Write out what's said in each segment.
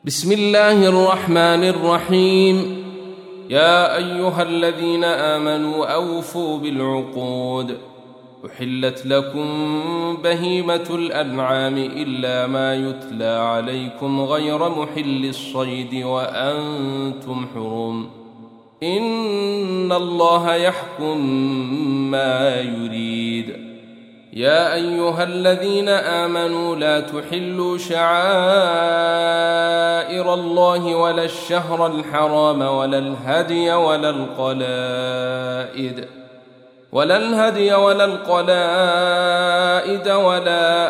بسم الله الرحمن الرحيم. يا أيها الذين آمنوا أوفوا بالعقود. أحلت لكم بهيمة الأنعام إلا ما يتلى عليكم غير محل الصيد وأنتم حرم. إن الله يحكم ما يريد. يا أيها الذين آمنوا لا تحلوا شعائر الله ولا الشهر الحرام ولا الهدي ولا القلائد ولا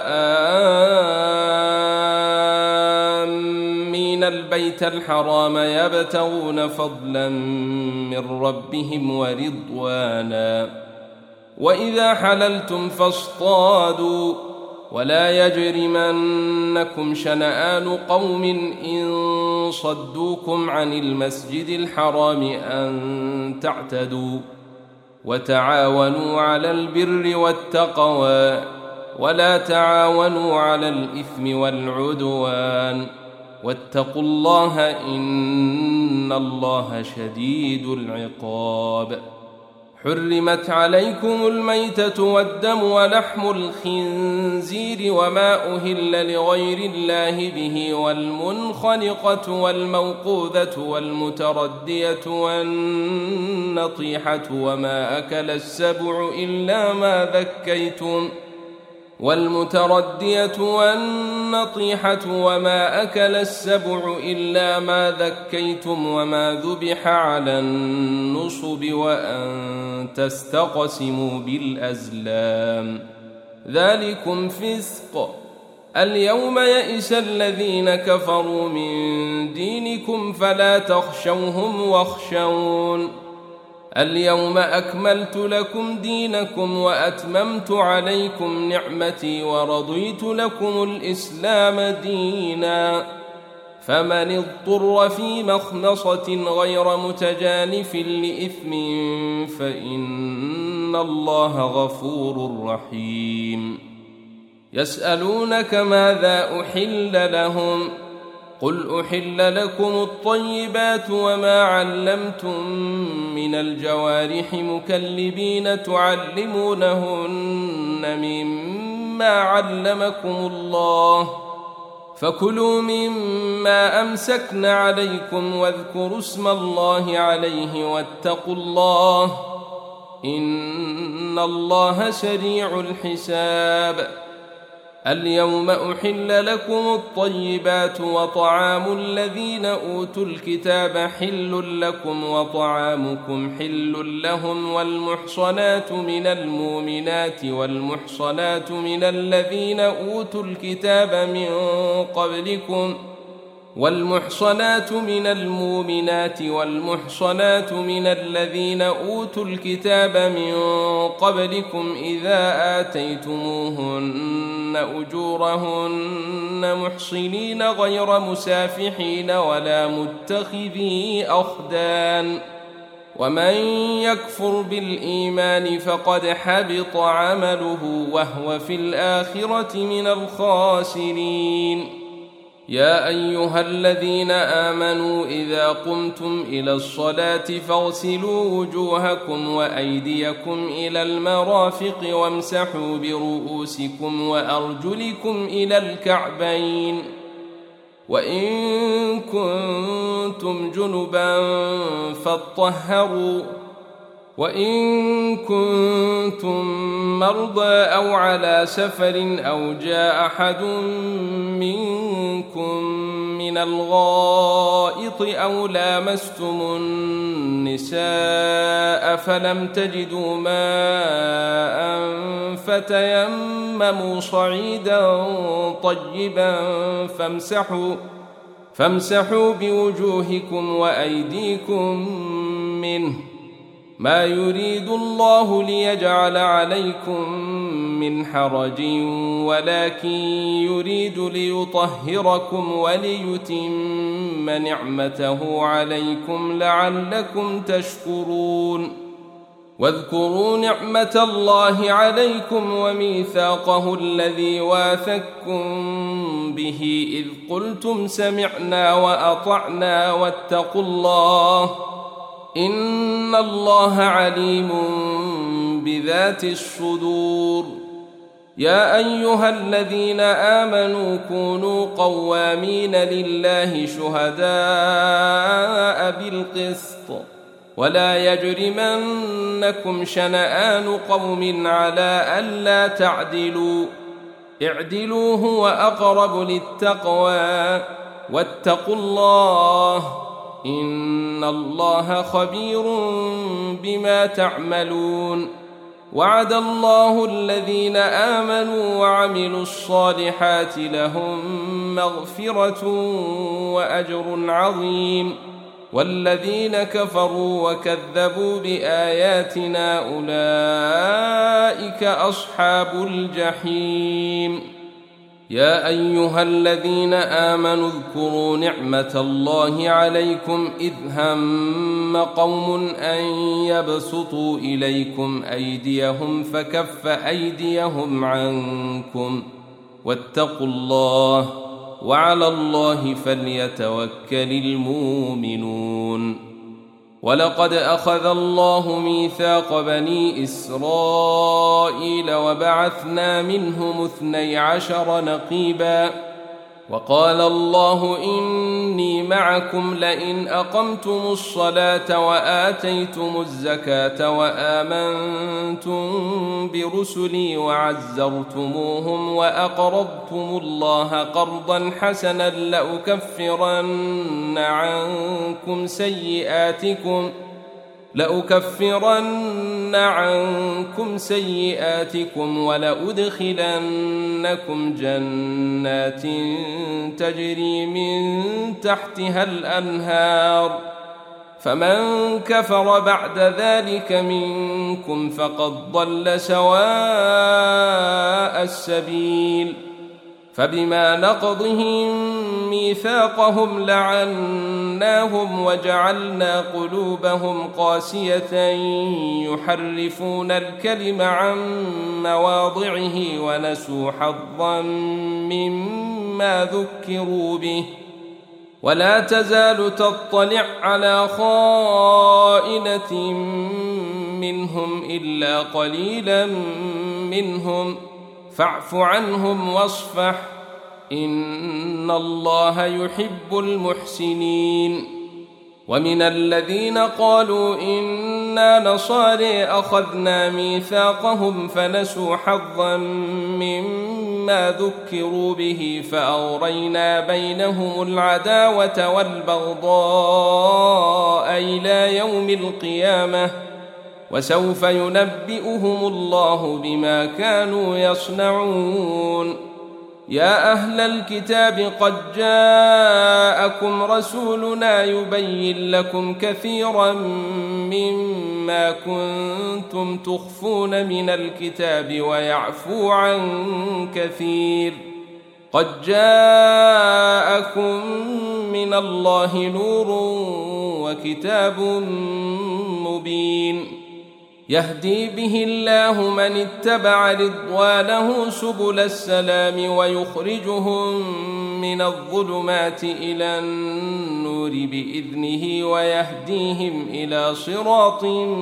آمين البيت الحرام يبتغون فضلا من ربهم ورضوانا. وإذا حللتم فاصطادوا ولا يجرمنكم شنآن قوم إن صدوكم عن المسجد الحرام أن تعتدوا. وتعاونوا على البر والتقوى ولا تعاونوا على الإثم والعدوان واتقوا الله إن الله شديد العقاب. حرمت عليكم الميتة والدم ولحم الخنزير وما أهل لغير الله به والمنخنقة والموقوذة والمتردية والنطيحة وما أكل السبع إلا ما ذكيتم وما ذبح على النصب وأن تستقسموا بالأزلام ذلكم فسق. اليوم يئس الذين كفروا من دينكم فلا تخشوهم واخشون. اليوم أكملت لكم دينكم وأتممت عليكم نعمتي ورضيت لكم الإسلام دينا. فمن اضطر في مخمصة غير متجانف لإثم فإن الله غفور رحيم. يسألونك ماذا أحل لهم قل أحل لكم الطيبات وما علمتم من الجوارح مكلبين تعلمونهن مما علمكم الله فكلوا مما أمسكن عليكم واذكروا اسم الله عليه واتقوا الله إن الله سريع الحساب. اليوم أحل لكم الطيبات وطعام الذين أوتوا الكتاب حل لكم وطعامكم حل لهم والمحصنات من المؤمنات والمحصنات من الذين أوتوا الكتاب من قبلكم إذا آتيتموهن أجورهن محصنين غير مسافحين ولا متخذي أخدان. ومن يكفر بالإيمان فقد حبط عمله وهو في الآخرة من الخاسرين. يا أيها الذين آمنوا إذا قمتم إلى الصلاة فاغسلوا وجوهكم وأيديكم إلى المرافق وامسحوا برؤوسكم وأرجلكم إلى الكعبين وإن كنتم جنبا فاطهروا وإن كنتم مرضى أو على سفر أو جاء أحد منكم من الغائط أو لامستم النساء فلم تجدوا ماء فتيمموا صعيدا طيبا فامسحوا بوجوهكم وأيديكم منه ما يريد الله ليجعل عليكم من حرج ولكن يريد ليطهركم وليتم نعمته عليكم لعلكم تشكرون. واذكروا نعمة الله عليكم وميثاقه الذي واثقكم به إذ قلتم سمعنا وأطعنا واتقوا الله إن الله عليم بذات الصدور. يا أيها الذين آمنوا كونوا قوامين لله شهداء بالقسط ولا يجرمنكم شنآن قوم على ألا تعدلوا اعدلوا هو أقرب للتقوى واتقوا الله إن الله خبير بما تعملون. وعد الله الذين آمنوا وعملوا الصالحات لهم مغفرة وأجر عظيم والذين كفروا وكذبوا بآياتنا أولئك أصحاب الجحيم. يا أيها الذين آمنوا اذكروا نعمة الله عليكم إذ هم قوم أن يبسطوا إليكم أيديهم فكف أيديهم عنكم واتقوا الله وعلى الله فليتوكل المؤمنون. ولقد أخذ الله ميثاق بني إسرائيل وبعثنا منهم 12 نقيبا وقال الله إني معكم لئن أقمتم الصلاة وآتيتم الزكاة وآمنتم برسلي وعزرتموهم وأقرضتم الله قرضا حسنا لأكفرن عنكم سيئاتكم ولأدخلنكم جنات تجري من تحتها الأنهار فمن كفر بعد ذلك منكم فقد ضل سواء السبيل. فبما نقضهم ميثاقهم لعناهم وجعلنا قلوبهم قاسية يحرفون الكلم عن مواضعه ونسوا حظا مما ذكروا به ولا تزال تطلع على خائنة منهم إلا قليلا منهم فاعف عنهم واصفح إن الله يحب المحسنين. ومن الذين قالوا إنا نصارى أخذنا ميثاقهم فنسوا حظا مما ذكروا به فأغرينا بينهم العداوة والبغضاء إلى يوم القيامة وسوف ينبئهم الله بما كانوا يصنعون. يا أهل الكتاب قد جاءكم رسولنا يبين لكم كثيرا مما كنتم تخفون من الكتاب ويعفو عن كثير قد جاءكم من الله نور وكتاب مبين يهدي به الله من اتبع رضوانه سبل السلام ويخرجهم من الظلمات إلى النور بإذنه ويهديهم إلى صراط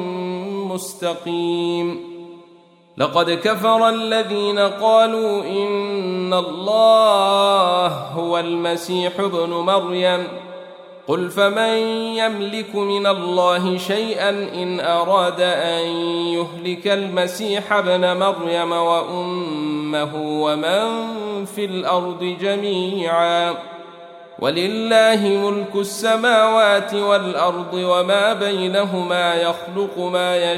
مستقيم. لقد كفر الذين قالوا إن الله هو المسيح ابن مريم قل فمن يملك من الله شيئا إن أراد أن يهلك المسيح ابن مريم وأمه ومن في الأرض جميعا ولله ملك السماوات والأرض وما بينهما يخلق ما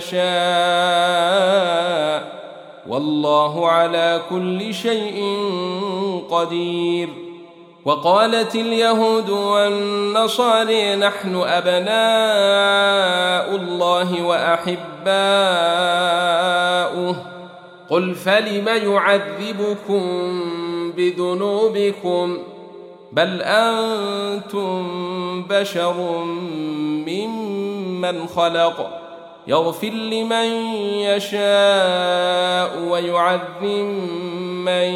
يشاء والله على كل شيء قدير. وقالت اليهود والنصارى نحن أبناء الله وأحباؤه قل فلم يعذبكم بذنوبكم بل أنتم بشر ممن خلق يغفر لمن يشاء ويعذب من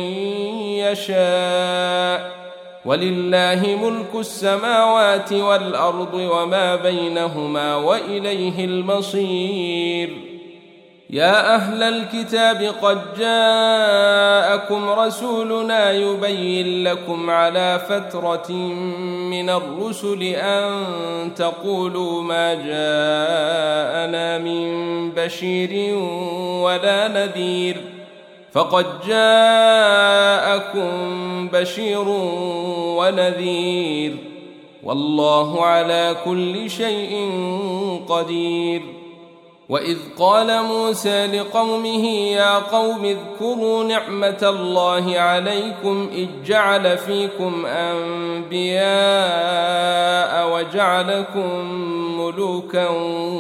يشاء، ولله ملك السماوات والأرض وما بينهما وإليه المصير. يا أهل الكتاب قد جاءكم رسولنا يبين لكم على فترة من الرسل أن تقولوا ما جاءنا من بشير ولا نذير، فقد جاءكم بشير ونذير، والله على كل شيء قدير. وإذ قال موسى لقومه يا قوم اذكروا نعمة الله عليكم إذ جعل فيكم أنبياء وجعلكم ملوكا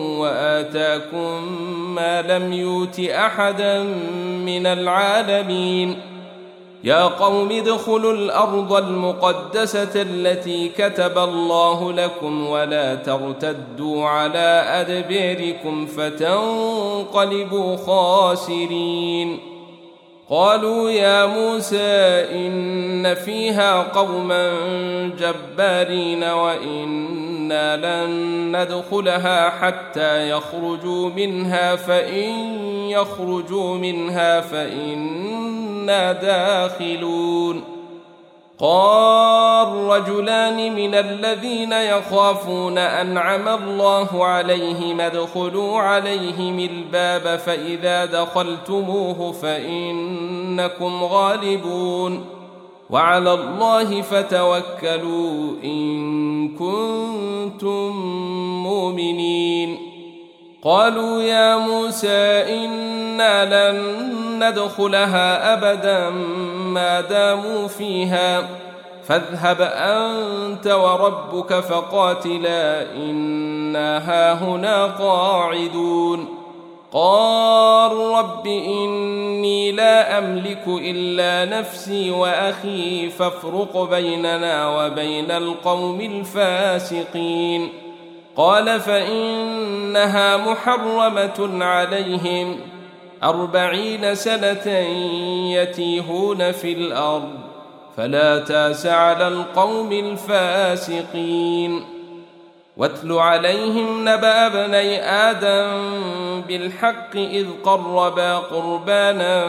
وآتاكم ما لم يؤت أحدا من العالمين. يا قوم ادخلوا الأرض المقدسة التي كتب الله لكم ولا ترتدوا على أدباركم فتنقلبوا خاسرين. قالوا يا موسى إن فيها قوما جبارين وإنا لن ندخلها حتى يخرجوا منها، فإن يخرجوا منها فإنا داخلون. قال رجلان من الذين يخافون أنعم الله عليهم ادخلوا عليهم الباب فإذا دخلتموه فإنكم غالبون، وعلى الله فتوكلوا إن كنتم مؤمنين. قالوا يا موسى إنا لن ندخلها أبدا ما داموا فيها، فاذهب أنت وربك فقاتلا إنا هاهنا قاعدون. قال رب إني لا أملك إلا نفسي وأخي فافرق بيننا وبين القوم الفاسقين. قال فإنها محرمة عليهم 40 سنة يتيهون في الأرض، فلا تأس على القوم الفاسقين. واتل عليهم نبأ ابني آدم بالحق إذ قربا قربانا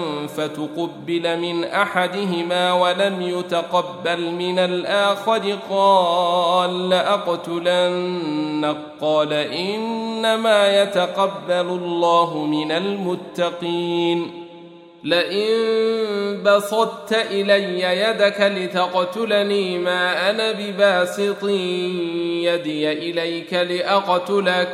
فتقبل من أحدهما ولم يتقبل من الآخر قال لأقتلنك، قال إنما يتقبل الله من المتقين. لئن بسطت إلي يدك لتقتلني ما أنا بباسط يدي إليك لأقتلك،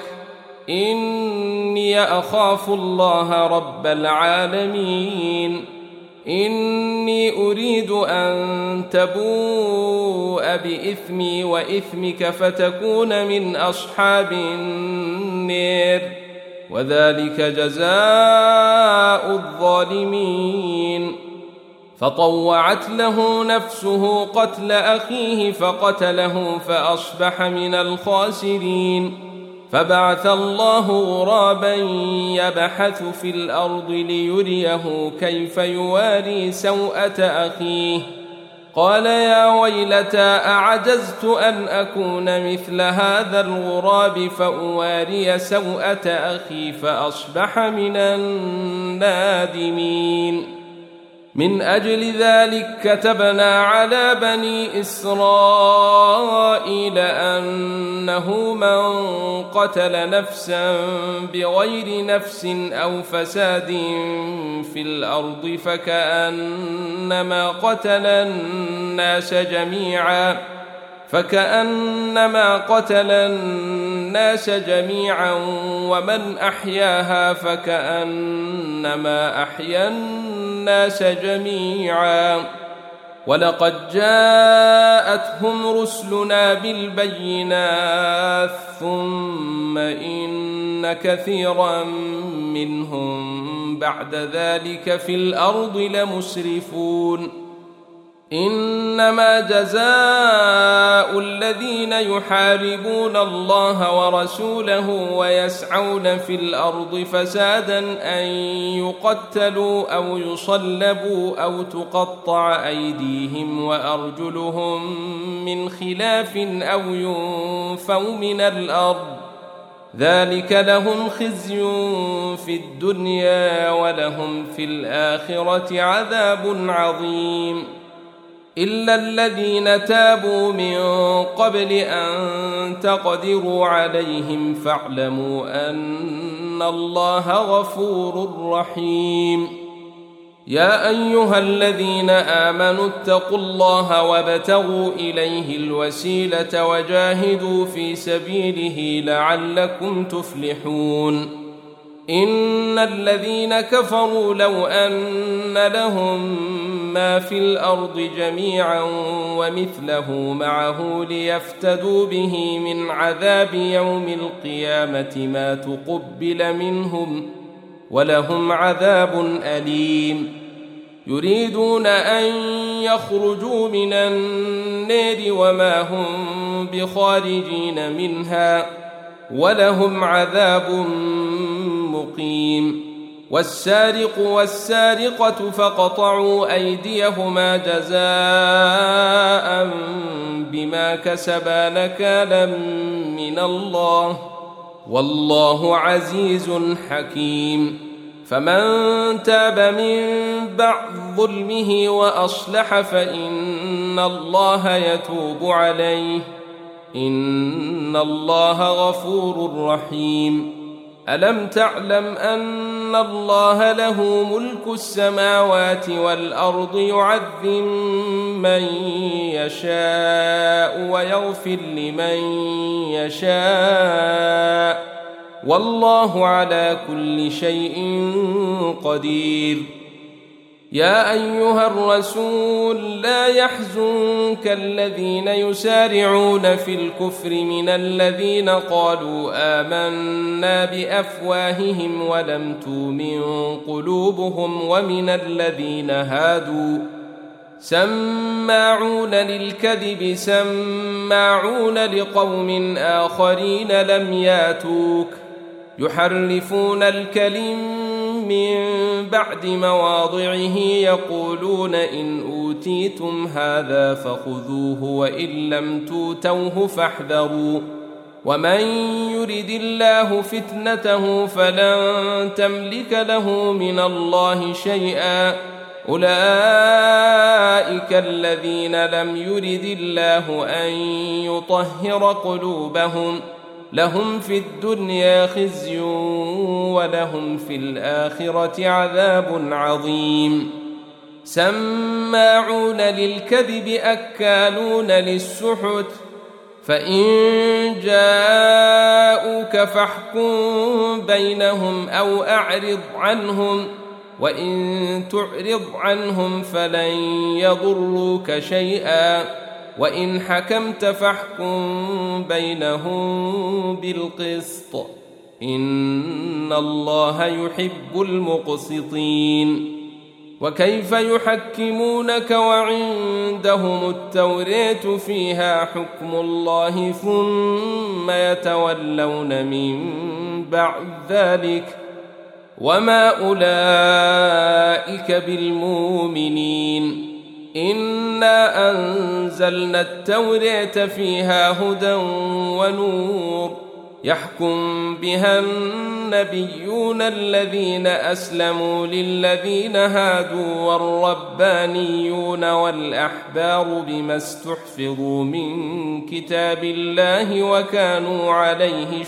إني أخاف الله رب العالمين. إني أريد أن تبوء بإثمي وإثمك فتكون من أصحاب النار، وذلك جزاء الظالمين. فطوعت له نفسه قتل أخيه فقتله فأصبح من الخاسرين. فبعث الله غرابا يبحث في الأرض ليريه كيف يواري سوءة أخيه، قال يا ويلتى أعجزت أن أكون مثل هذا الغراب فأواري سوءة أخي فأصبح من النادمين. من أجل ذلك كتبنا على بني إسرائيل أنه من قتل نفسا بغير نفس أو فساد في الأرض فكأنما قتل الناس جميعا ومن أحياها فكأنما أحيا الناس جميعا. ولقد جاءتهم رسلنا بالبينات ثم إن كثيرا منهم بعد ذلك في الأرض لمسرفون. إنما جزاء الذين يحاربون الله ورسوله ويسعون في الأرض فسادا أن يقتلوا أو يصلبوا أو تقطع أيديهم وأرجلهم من خلاف أو ينفوا من الأرض، ذلك لهم خزي في الدنيا ولهم في الآخرة عذاب عظيم. إلا الذين تابوا من قبل أن تقدروا عليهم فاعلموا أن الله غفور رحيم. يا أيها الذين آمنوا اتقوا الله وابتغوا إليه الوسيلة وجاهدوا في سبيله لعلكم تفلحون. إن الذين كفروا لو أن لهم ما في الأرض جميعا ومثله معه ليفتدوا به من عذاب يوم القيامة ما تقبل منهم ولهم عذاب أليم. يريدون أن يخرجوا من النار وما هم بخارجين منها ولهم عذاب مقيم. والسارق والسارقة فاقطعوا أيديهما جزاء بما كسبا نكالا من الله والله عزيز حكيم. فمن تاب من بعد ظلمه وأصلح فإن الله يتوب عليه إن الله غفور رحيم. ألم تعلم أن الله له ملك السماوات والأرض يعذب من يشاء ويغفر لمن يشاء والله على كل شيء قدير. يا أيها الرسول لا يحزنك الذين يسارعون في الكفر من الذين قالوا آمنا بأفواههم ولم تؤمن قلوبهم ومن الذين هادوا سماعون للكذب سماعون لقوم آخرين لم ياتوك يحرفون الكلم من بعد مواضعه يقولون إن أوتيتم هذا فخذوه وإن لم توتوه فاحذروا ومن يرد الله فتنته فلن تملك له من الله شيئا أولئك الذين لم يرد الله أن يطهر قلوبهم لهم في الدنيا خزي ولهم في الآخرة عذاب عظيم. سماعون للكذب أكالون للسحت فإن جاءوك فاحكم بينهم أو أعرض عنهم وإن تعرض عنهم فلن يضروك شيئا وإن حكمت فاحكم بينهم بالقسط إن الله يحب المقسطين. وكيف يحكمونك وعندهم التوراة فيها حكم الله ثم يتولون من بعد ذلك وما أولئك بالمؤمنين. إنا أنزلنا التوراة فيها هدى ونور يحكم بها النبيون الذين أسلموا للذين هادوا والربانيون والأحبار بما استحفظوا من كتاب الله وكانوا عليه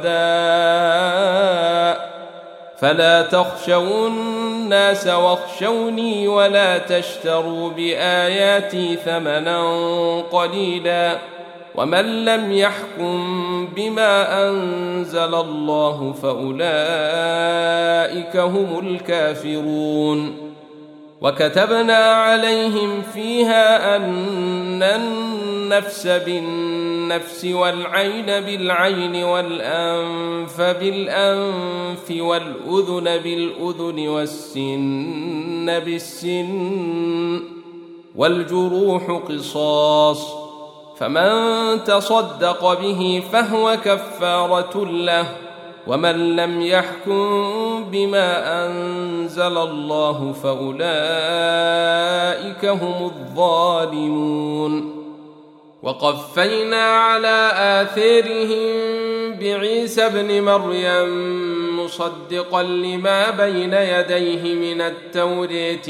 شهداء فلا تخشوا الناس واخشوني ولا تشتروا بآياتي ثمنا قليلا ومن لم يحكم بما أنزل الله فأولئك هم الكافرون. وكتبنا عليهم فيها أن النفس بالنفس والعين بالعين والأنف بالأنف والأذن بالأذن والسن بالسن والجروح قصاص، فمن تصدق به فهو كفارة له، ومن لم يحكم بما أنزل الله فأولئك هم الظالمون. وقفينا على آثارهم بعيسى ابن مريم مصدقا لما بين يديه من التوراة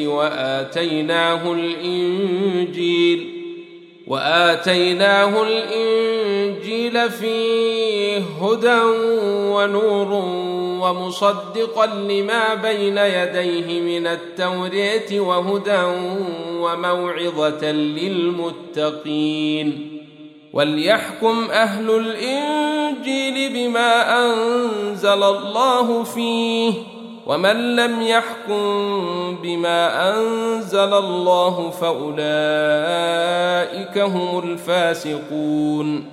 وآتيناه الإنجيل فيه هدى ونور ومصدقا لما بين يديه من التوراة وهدى وموعظة للمتقين. وليحكم أهل الإنجيل بما أنزل الله فيه، ومن لم يحكم بما أنزل الله فأولئك هم الفاسقون.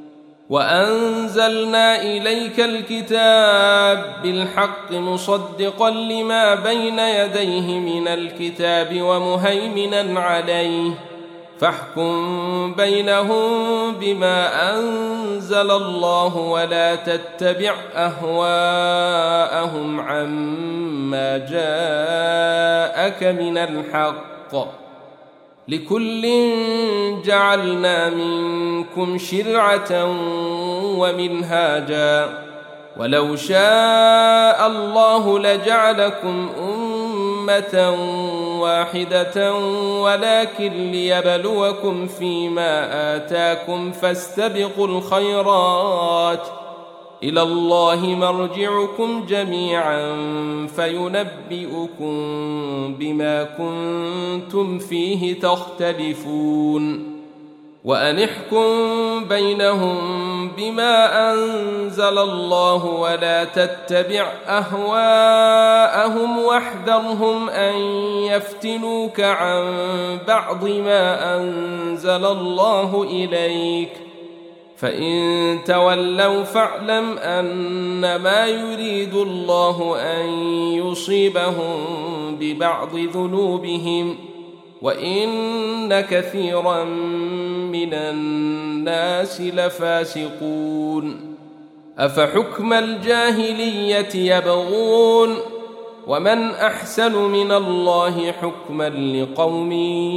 وأنزلنا إليك الكتاب بالحق مصدقا لما بين يديه من الكتاب ومهيمنا عليه، فاحكم بينهم بما أنزل الله ولا تتبع أهواءهم عما جاءك من الحق، لكل جعلنا منكم شرعة ومنهاجا، ولو شاء الله لجعلكم أمة واحدة ولكن ليبلوكم فيما آتاكم فاستبقوا الخيرات، إلى الله مرجعكم جميعا فينبئكم بما كنتم فيه تختلفون. وأن احكم بينهم بما أنزل الله ولا تتبع أهواءهم واحذرهم أن يفتنوك عن بعض ما أنزل الله إليك، فإن تولوا فاعلم أنما يريد الله أن يصيبهم ببعض ذنوبهم، وإن كثيرا من الناس لفاسقون. أفحكم الجاهلية يبغون، ومن أحسن من الله حكما لقوم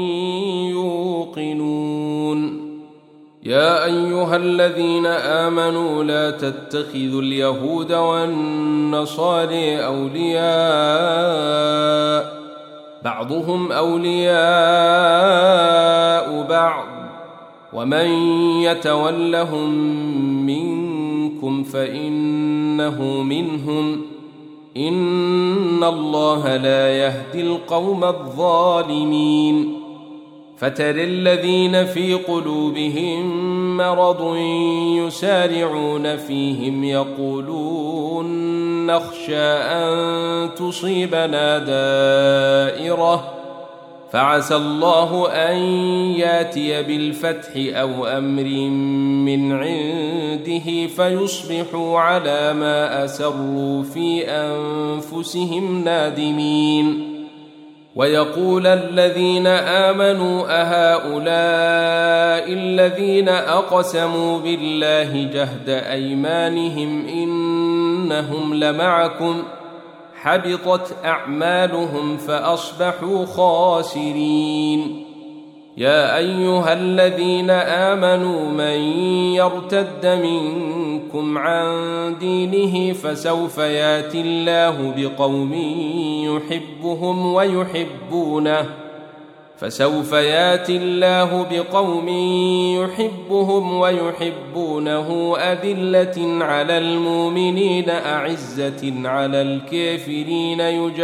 يوقنون. يا أيها الذين آمنوا لا تتخذوا اليهود والنصارى أولياء، بعضهم أولياء بعض، ومن يتولهم منكم فإنه منهم، إن الله لا يهدي القوم الظالمين. فترى الذين في قلوبهم مرض يسارعون فيهم يقولون نخشى أن تصيبنا دائرة، فعسى الله أن ياتي بالفتح أو أمر من عنده فيصبحوا على ما أسروا في أنفسهم نادمين. ويقول الذين آمنوا أهؤلاء الذين أقسموا بالله جهد أيمانهم إنهم لمعكم، حبطت أعمالهم فأصبحوا خاسرين. يا أيها الذين آمنوا من يرتد منكم عن دينه فسوف يأتي الله بقوم يحبهم ويحبونه أذلة على المؤمنين أعزة على الكافرين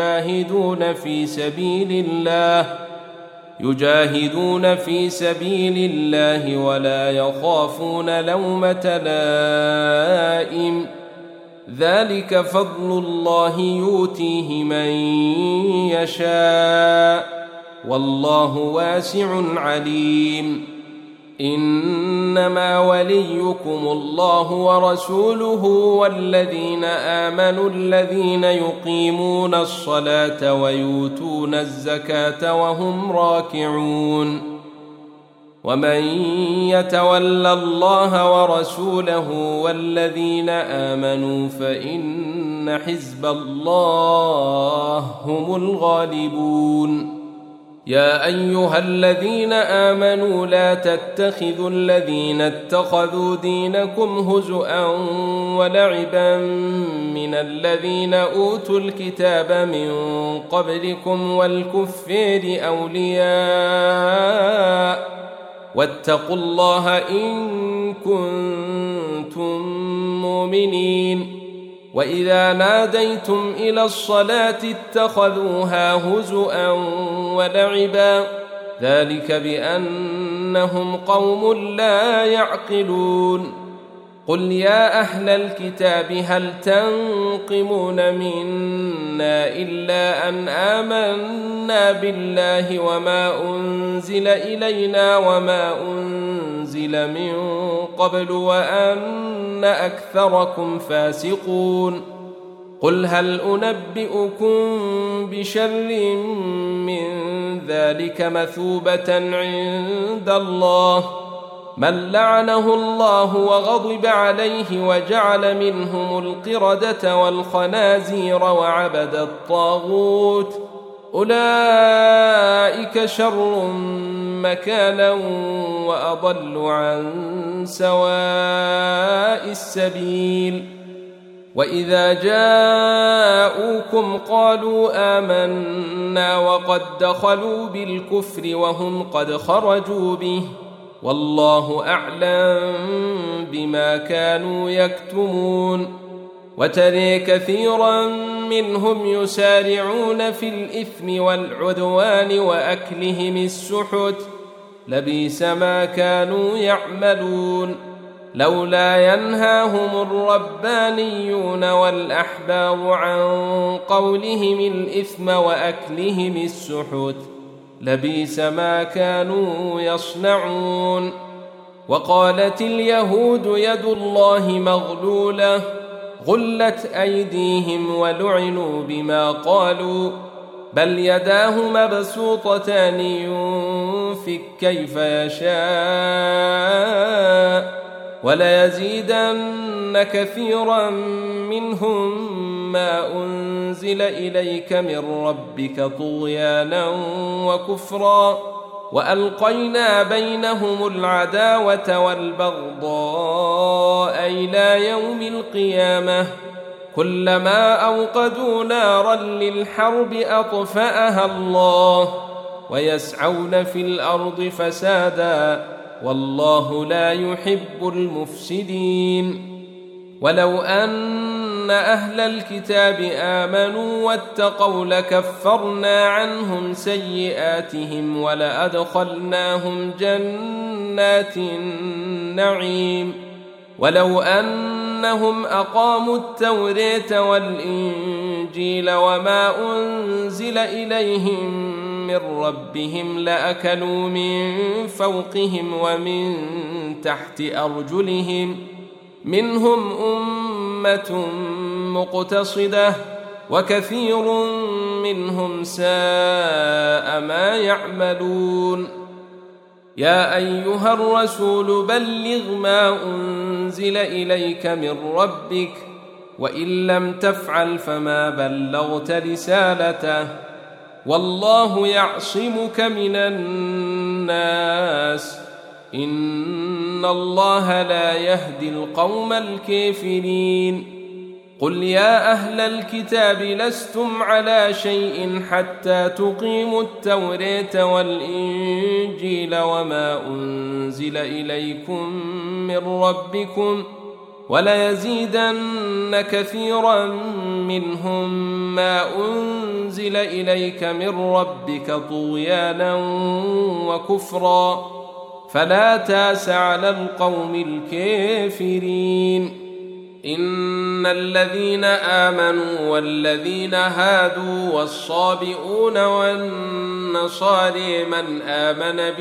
يجاهدون في سبيل الله ولا يخافون لومة لائم، ذلك فضل الله يؤتيه من يشاء والله واسع عليم. إنما وليكم الله ورسوله والذين آمنوا الذين يقيمون الصلاة ويؤتون الزكاة وهم راكعون ومن يتول الله ورسوله والذين آمنوا فإن حزب الله هم الغالبون. يا أيها الذين آمنوا لا تتخذوا الذين اتخذوا دينكم هزؤا ولعبا من الذين أوتوا الكتاب من قبلكم والكفار أولياء واتقوا الله إن كنتم مؤمنين. وإذا ناديتم إلى الصلاة اتخذوها هزؤا ولعبا ذلك بأنهم قوم لا يعقلون. قل يا أهل الكتاب هل تنقمون منا إلا أن آمنا بالله وما أنزل إلينا وما أنزل من قبل وأن أكثركم فاسقون. قل هل أنبئكم بشر من ذلك مثوبة عند الله من لعنه الله وغضب عليه وجعل منهم القردة والخنازير وعبد الطاغوت أولئك شر مكانا وأضل عن سواء السبيل. وإذا جاءوكم قالوا آمنا وقد دخلوا بالكفر وهم قد خرجوا به والله أعلم بما كانوا يكتمون. وترى كثيرا منهم يسارعون في الإثم والعدوان وأكلهم السحت لبئس ما كانوا يعملون. لولا ينهاهم الربانيون والأحبار عن قولهم الإثم وأكلهم السحت لبئس ما كانوا يصنعون. وقالت اليهود يد الله مغلولة غلت أيديهم ولعنوا بما قالوا بل يداه مبسوطتان ينفق كيف يشاء وليزيدن كثيرا منهم ما أنزل إليك من ربك طغيانا وكفرا وألقينا بينهم العداوة والبغضاء إلى يوم القيامة كلما أوقدوا نارا للحرب أطفأها الله ويسعون في الأرض فسادا والله لا يحب المفسدين. ولو أن أهل الكتاب آمنوا واتقوا لكفرنا عنهم سيئاتهم ولأدخلناهم جنات النعيم. ولو أنهم أقاموا التوراة والإنجيل وما أنزل إليهم من ربهم لأكلوا من فوقهم ومن تحت أرجلهم منهم أمة مقتصدة وكثير منهم ساء ما يعملون. يا أيها الرسول بلغ ما أنزل إليك من ربك وإن لم تفعل فما بلغت رسالته والله يعصمك من الناس إن الله لا يهدي القوم الكافرين. قل يا أهل الكتاب لستم على شيء حتى تقيموا التوراة والإنجيل وما أنزل إليكم من ربكم وليزيدن كثيرا منهم ما أنزل إليك من ربك طغيانا وكفرا فلا تاس على القوم الكافرين. إن الذين آمنوا والذين هادوا والصابئون والنصارى من آمن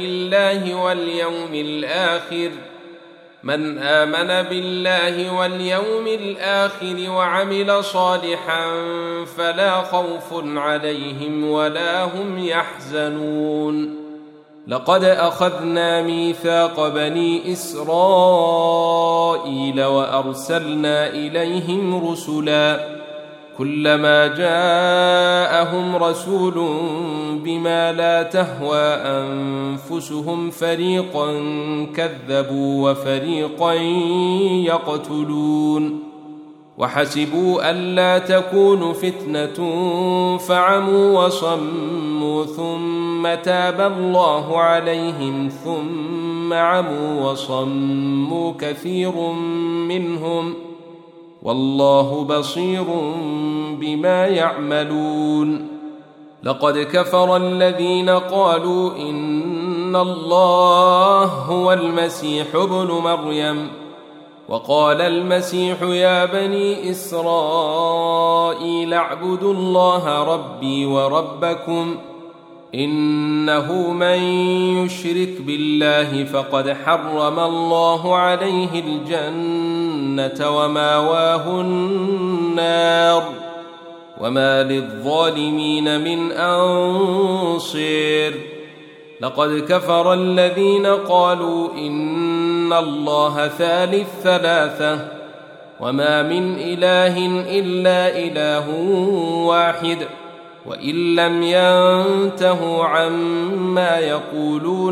بالله واليوم الآخر وعمل صالحا فلا خوف عليهم ولا هم يحزنون. لقد أخذنا ميثاق بني إسرائيل وأرسلنا إليهم رسلا كلما جاءهم رسول بما لا تهوى أنفسهم فريقا كذبوا وفريقا يقتلون وحسبوا ألا تكون فتنة فعموا وصموا ثم تاب الله عليهم ثم عموا وصموا كثير منهم والله بصير بما يعملون. لقد كفر الذين قالوا إن الله هو المسيح ابن مريم وقال المسيح يا بني إسرائيل اعبدوا الله ربي وربكم إنه من يشرك بالله فقد حرم الله عليه الجنة وماواه النار وما للظالمين من أنصير. لقد كفر الذين قالوا إن الله ثالث ثلاثة وما من إله إلا إله واحد وإن لم ينتهوا عما يقولون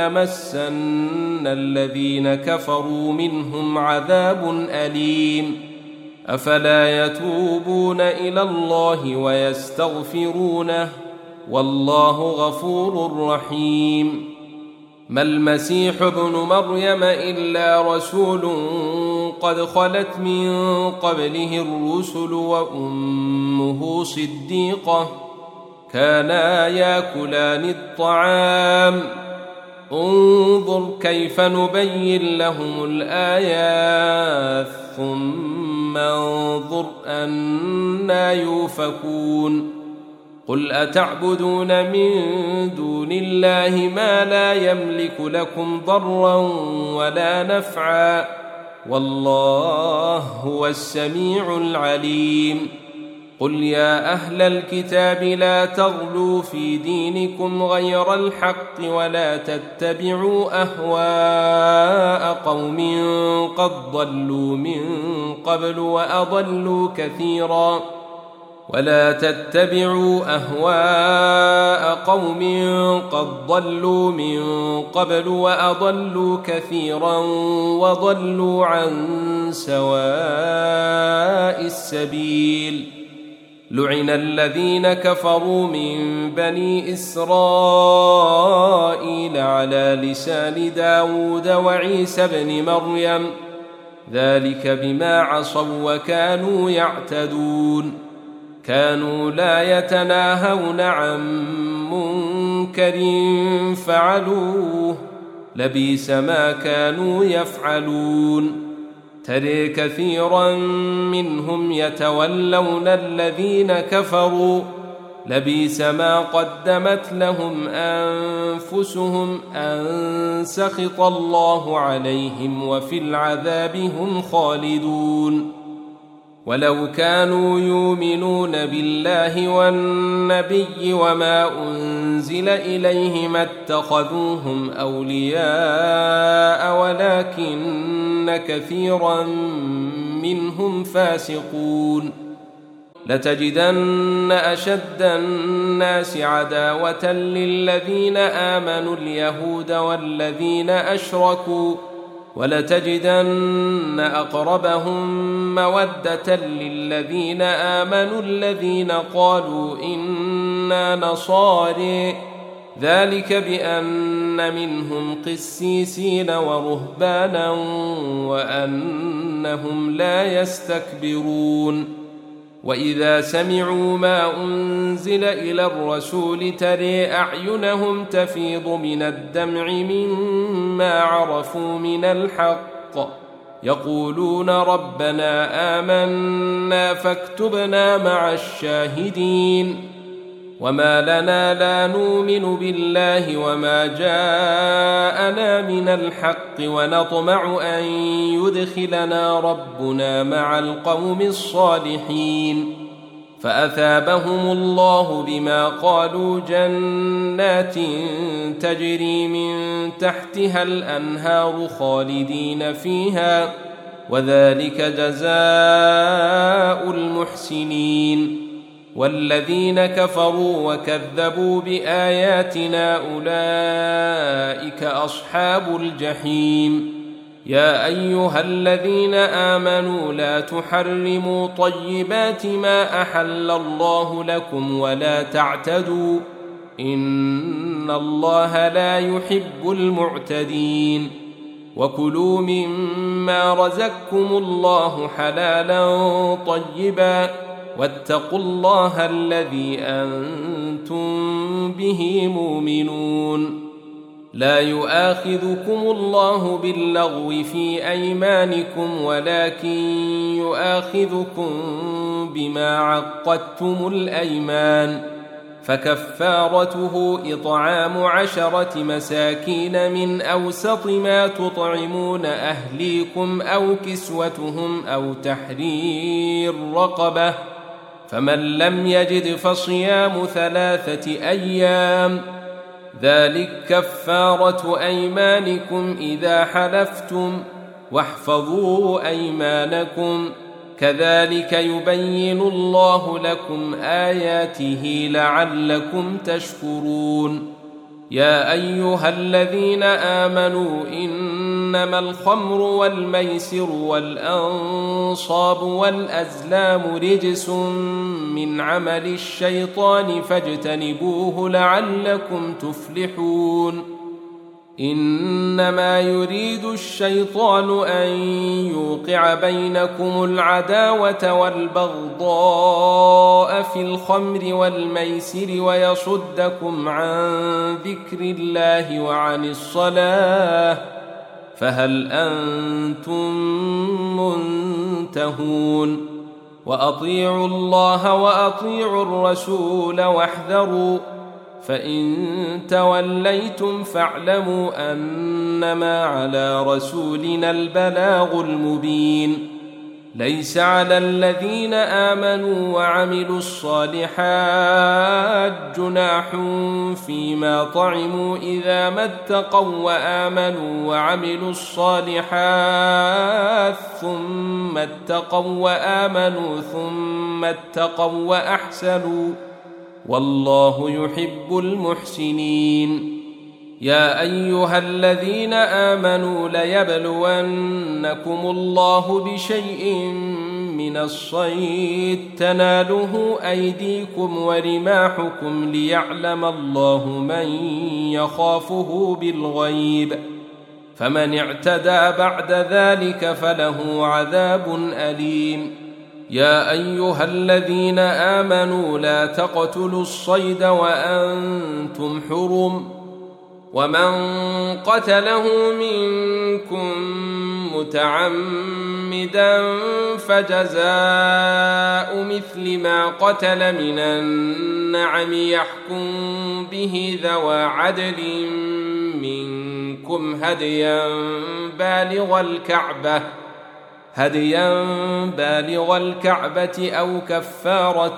ليمسن الذين كفروا منهم عذاب أليم. أفلا يتوبون إلى الله ويستغفرونه والله غفور رحيم. ما المسيح ابن مريم إلا رسول قد خلت من قبله الرسل وأمه صديقة كانا ياكلان الطعام انظر كيف نبين لهم الآيات ثم انظر أنا يؤفكون. قل أتعبدون من دون الله ما لا يملك لكم ضرا ولا نفعا والله هو السميع العليم. قل يا أهل الكتاب لا تغلوا في دينكم غير الحق ولا تتبعوا أهواء قوم قد ضلوا من قبل وأضلوا كثيرا وضلوا عن سواء السبيل. لعن الذين كفروا من بني إسرائيل على لسان داود وعيسى بن مريم ذلك بما عصوا وكانوا يعتدون. كانوا لا يتناهون عن منكر فعلوه لبئس ما كانوا يفعلون. ترى كثيرا منهم يتولون الذين كفروا لبئس ما قدمت لهم أنفسهم أن سخط الله عليهم وفي العذاب هم خالدون. ولو كانوا يؤمنون بالله والنبي وما أنزل إليه ما اتخذوهم أولياء ولكن كثيرا منهم فاسقون. لتجدن أشد الناس عداوة للذين آمنوا اليهود والذين أشركوا ولتجدن أقربهم مودة للذين آمنوا الذين قالوا إنا نصارى ذلك بأن منهم قسيسين ورهبانا وأنهم لا يستكبرون. وإذا سمعوا ما أنزل إلى الرسول ترى أعينهم تفيض من الدمع مما عرفوا من الحق يقولون ربنا آمنا فاكتبنا مع الشاهدين وما لنا لا نؤمن بالله وما جاءنا من الحق ونطمع أن يدخلنا ربنا مع القوم الصالحين فأثابهم الله بما قالوا جنات تجري من تحتها الأنهار خالدين فيها وذلك جزاء المحسنين والذين كفروا وكذبوا بآياتنا أولئك أصحاب الجحيم يا أيها الذين آمنوا لا تحرموا طيبات ما أحل الله لكم ولا تعتدوا إن الله لا يحب المعتدين وكلوا مما رزقكم الله حلالا طيبا واتقوا الله الذي أنتم به مؤمنون لا يؤاخذكم الله باللغو في أيمانكم ولكن يؤاخذكم بما عقدتم الأيمان فكفارته إطعام 10 مساكين من أوسط ما تطعمون أهليكم أو كسوتهم أو تحرير رقبة فمن لم يجد فصيام 3 أيام ذلك كفارة أيمانكم إذا حلفتم واحفظوا أيمانكم كذلك يبين الله لكم آياته لعلكم تشكرون يا أيها الذين آمنوا إنما الخمر والميسر والأنصاب والأزلام رجس من عمل الشيطان فاجتنبوه لعلكم تفلحون إنما يريد الشيطان أن يوقع بينكم العداوة والبغضاء في الخمر والميسر ويصدكم عن ذكر الله وعن الصلاة فهل أنتم منتهون وأطيعوا الله وأطيعوا الرسول واحذروا فإن توليتم فاعلموا أنما على رسولنا البلاغ المبين ليس على الذين آمنوا وعملوا الصالحات جناح فيما طعموا إذا ما اتقوا وآمنوا وعملوا الصالحات ثم اتقوا وآمنوا ثم اتقوا وأحسنوا والله يحب المحسنين يا أيها الذين آمنوا ليبلونكم الله بشيء من الصيد تناله أيديكم ورماحكم ليعلم الله من يخافه بالغيب فمن اعتدى بعد ذلك فله عذاب أليم يا أيها الذين آمنوا لا تقتلوا الصيد وأنتم حرم ومن قتله منكم متعمدا فجزاء مثل ما قتل من النعم يحكم به ذوى عدل منكم هديا بالغ الكعبة أو كفارة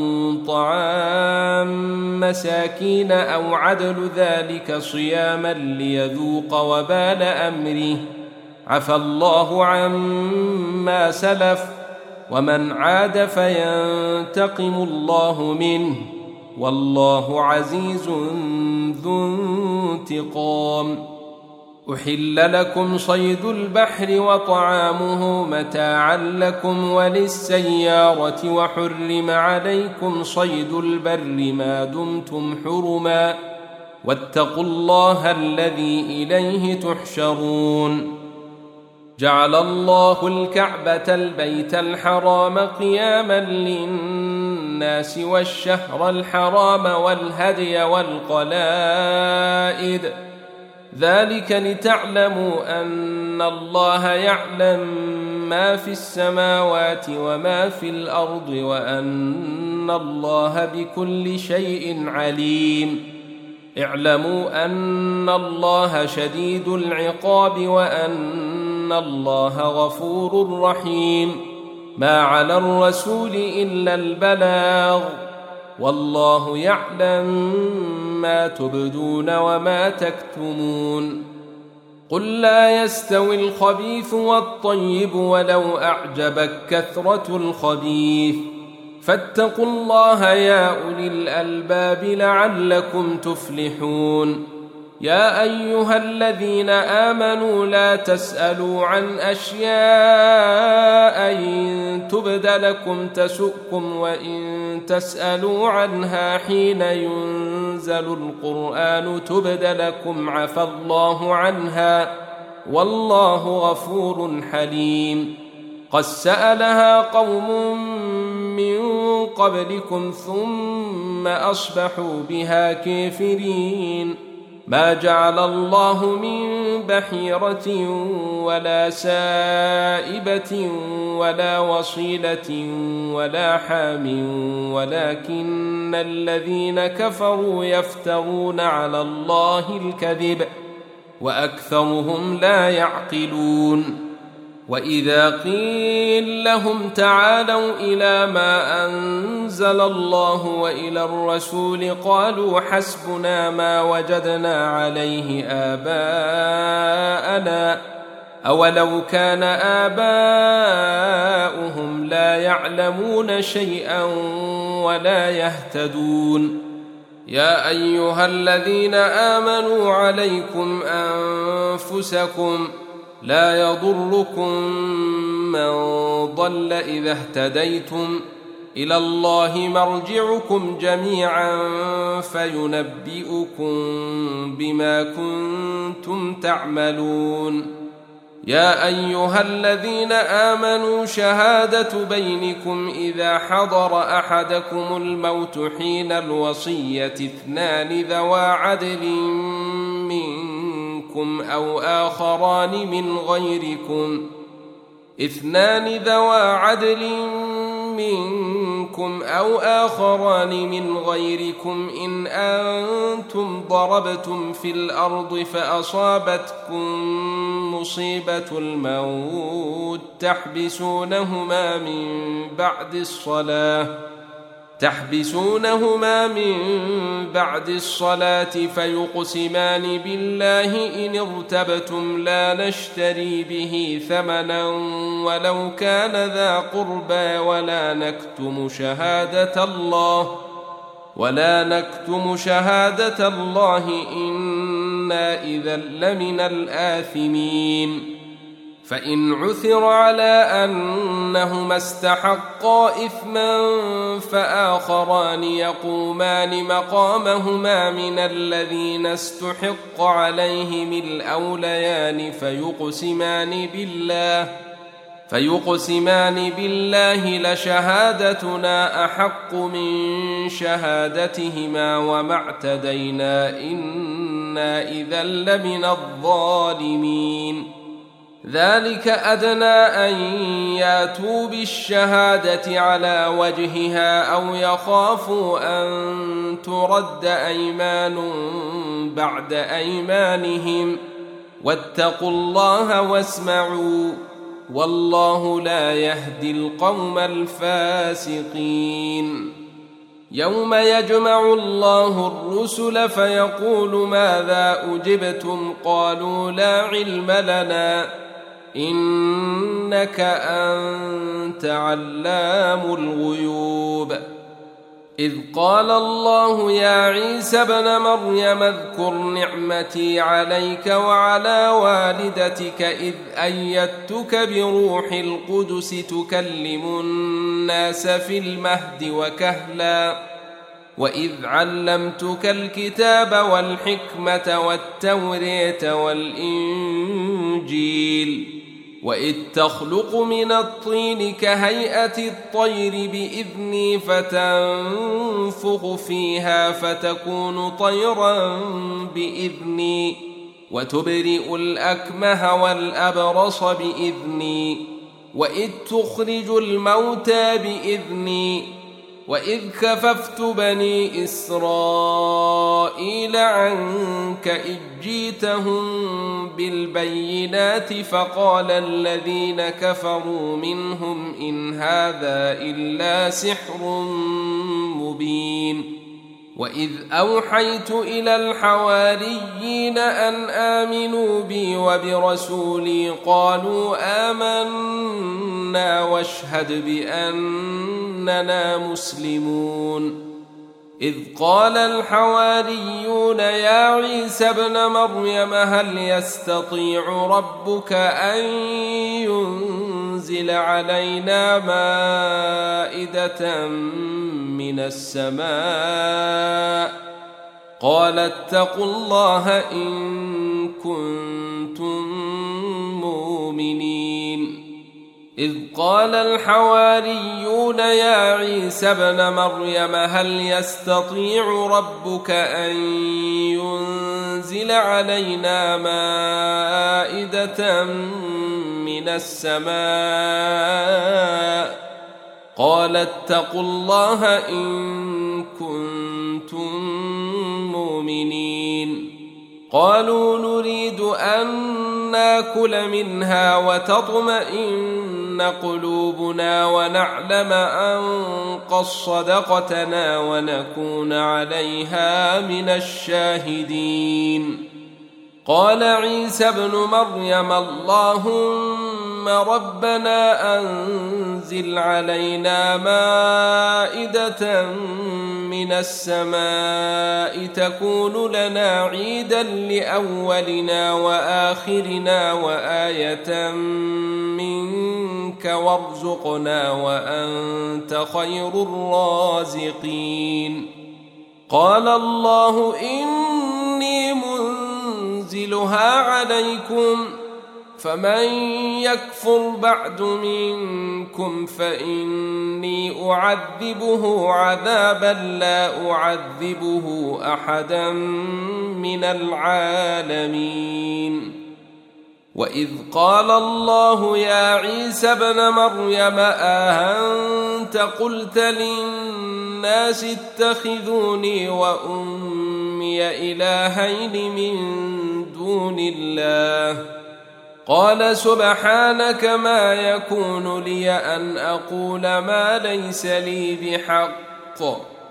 طعام مساكين أو عدل ذلك صياما ليذوق وبال أمره عفى الله عما سلف ومن عاد فينتقم الله منه والله عزيز ذو انتقام أحل لكم صيد البحر وطعامه متاعا لكم وللسيارة وحرم عليكم صيد البر ما دمتم حرما واتقوا الله الذي إليه تحشرون جعل الله الكعبة البيت الحرام قياما للناس والشهر الحرام والهدي والقلائد ذلك لتعلموا أن الله يعلم ما في السماوات وما في الأرض وأن الله بكل شيء عليم. اعلموا أن الله شديد العقاب وأن الله غفور رحيم. ما على الرسول إلا البلاغ، والله يعلم ما تبدون وما تكتمون. قل لا يستوي الخبيث والطيب ولو أعجبك كثرة الخبيث، فاتقوا الله يا أولي الألباب لعلكم تفلحون. يا أيها الذين آمنوا لا تسألوا عن أشياء إن تبد لكم تسؤكم، وإن تسألوا عنها حين ينزل القرآن تبد لكم عفى الله عنها، والله غفور حليم. قد سألها قوم من قبلكم ثم أصبحوا بها كافرين. ما جعل الله من بحيرة ولا سائبة ولا وصيلة ولا حام، ولكن الذين كفروا يفترون على الله الكذب وأكثرهم لا يعقلون. وإذا قيل لهم تعالوا إلى ما أنزل الله وإلى الرسول قالوا حسبنا ما وجدنا عليه آباءنا، أولو كان آباؤهم لا يعلمون شيئا ولا يهتدون. يا أيها الذين آمنوا عليكم أنفسكم، لا يضركم من ضل إذا اهتديتم، إلى الله مرجعكم جميعا فينبئكم بما كنتم تعملون. يا أيها الذين آمنوا شهادة بينكم إذا حضر أحدكم الموت حين الوصية اثنان ذوى عدل منكم أو آخران من غيركم إن أنتم ضربتم في الأرض فأصابتكم مصيبة الموت تحبسونهما من بعد الصلاة فيقسمان بالله إن ارتبتم لا نشتري به ثمنا ولو كان ذا قربى ولا نكتم شهادة الله إنا إذا لمن الآثمين. فإن عثر على أنهما استحقا إثما فآخران يقومان مقامهما من الذين استحق عليهم الأوليان فيقسمان بالله لشهادتنا أحق من شهادتهما وما اعتدينا إنا إذا لمن الظالمين. ذلك أدنى أن ياتوا بالشهادة على وجهها أو يخافوا أن ترد أيمان بعد أيمانهم، واتقوا الله واسمعوا، والله لا يهدي القوم الفاسقين. يوم يجمع الله الرسل فيقول ماذا أجبتم قالوا لا علم لنا إنك أنت علام الغيوب. إذ قال الله يا عيسى ابن مريم اذكر نعمتي عليك وعلى والدتك إذ أيدتك بروح القدس تكلم الناس في المهد وكهلا، وإذ علمتك الكتاب والحكمة والتوراة والإنجيل، وإذ تخلق من الطين كهيئة الطير بإذني فتنفخ فيها فتكون طيرا بإذني، وتبرئ الأكمه والأبرص بإذني وإذ تخرج الموتى بإذني وإذ كففت بني إسرائيل عنك إذ جئتهم بالبينات فقال الذين كفروا منهم إن هذا إلا سحر مبين وإذ أوحيت إلى الحواريين أن آمنوا بي وبرسولي قالوا آمنا واشهد بأننا مسلمون إذ قال الحواريون يا عيسى ابن مريم هل يستطيع ربك أن ينزل علينا مائدة من السماء قال اتقوا الله إن كنتم مؤمنين إذ قال الحواريون يا عيسى ابن مريم هل يستطيع ربك أن ينزل علينا مائدة من السماء قال اتقوا الله إن كنتم مؤمنين قالوا نريد أن ناكل منها وتطمئن قلوبنا ونعلم أن قد صدقتنا ونكون عليها من الشاهدين قال عيسى ابن مريم اللهم ربنا أنزل علينا مائدة من السماء تكون لنا عيدا لأولنا وآخرنا وآية منك وارزقنا وأنت خير الرازقين قال الله إني منزلها عليكم فمن يكفر بعد منكم فإني أعذبه عذابا لا أعذبه أحدا من العالمين وإذ قال الله يا عيسى ابن مريم أأنت قلت للناس اتخذوني وأمي إلهين من دون الله قال سبحانك ما يكون لي أن أقول ما ليس لي بحق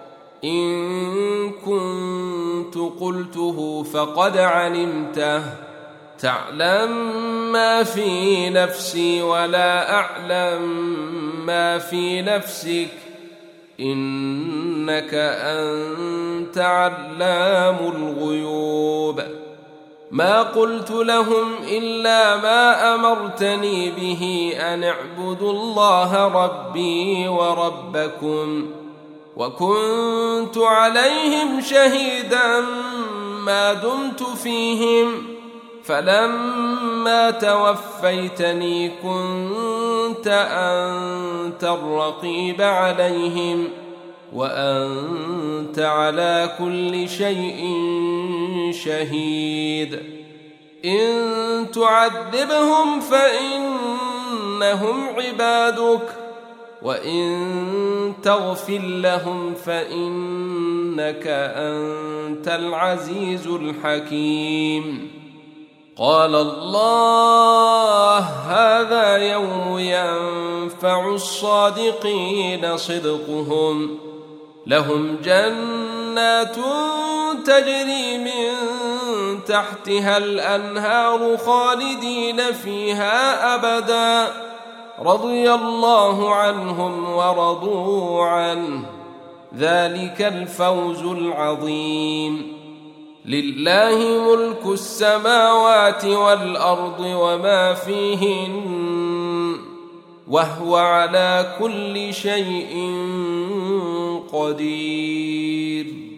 إن كنت قلته فقد علمته تعلم ما في نفسي ولا أعلم ما في نفسك إنك أنت علام الغيوب ما قلت لهم إلا ما أمرتني به أن اعبدوا الله ربي وربكم وكنت عليهم شهيدا ما دمت فيهم فلما توفيتني كنت أنت الرقيب عليهم وأنت على كل شيء شهيد إن تعذبهم فإنهم عبادك وإن تغفر لهم فإنك أنت العزيز الحكيم قال الله هذا يوم ينفع الصادقين صدقهم لهم جنات تجري من تحتها الأنهار خالدين فيها أبدا رضي الله عنهم ورضوا عنه ذلك الفوز العظيم لله ملك السماوات والأرض وما فيهن وهو على كل شيء قدير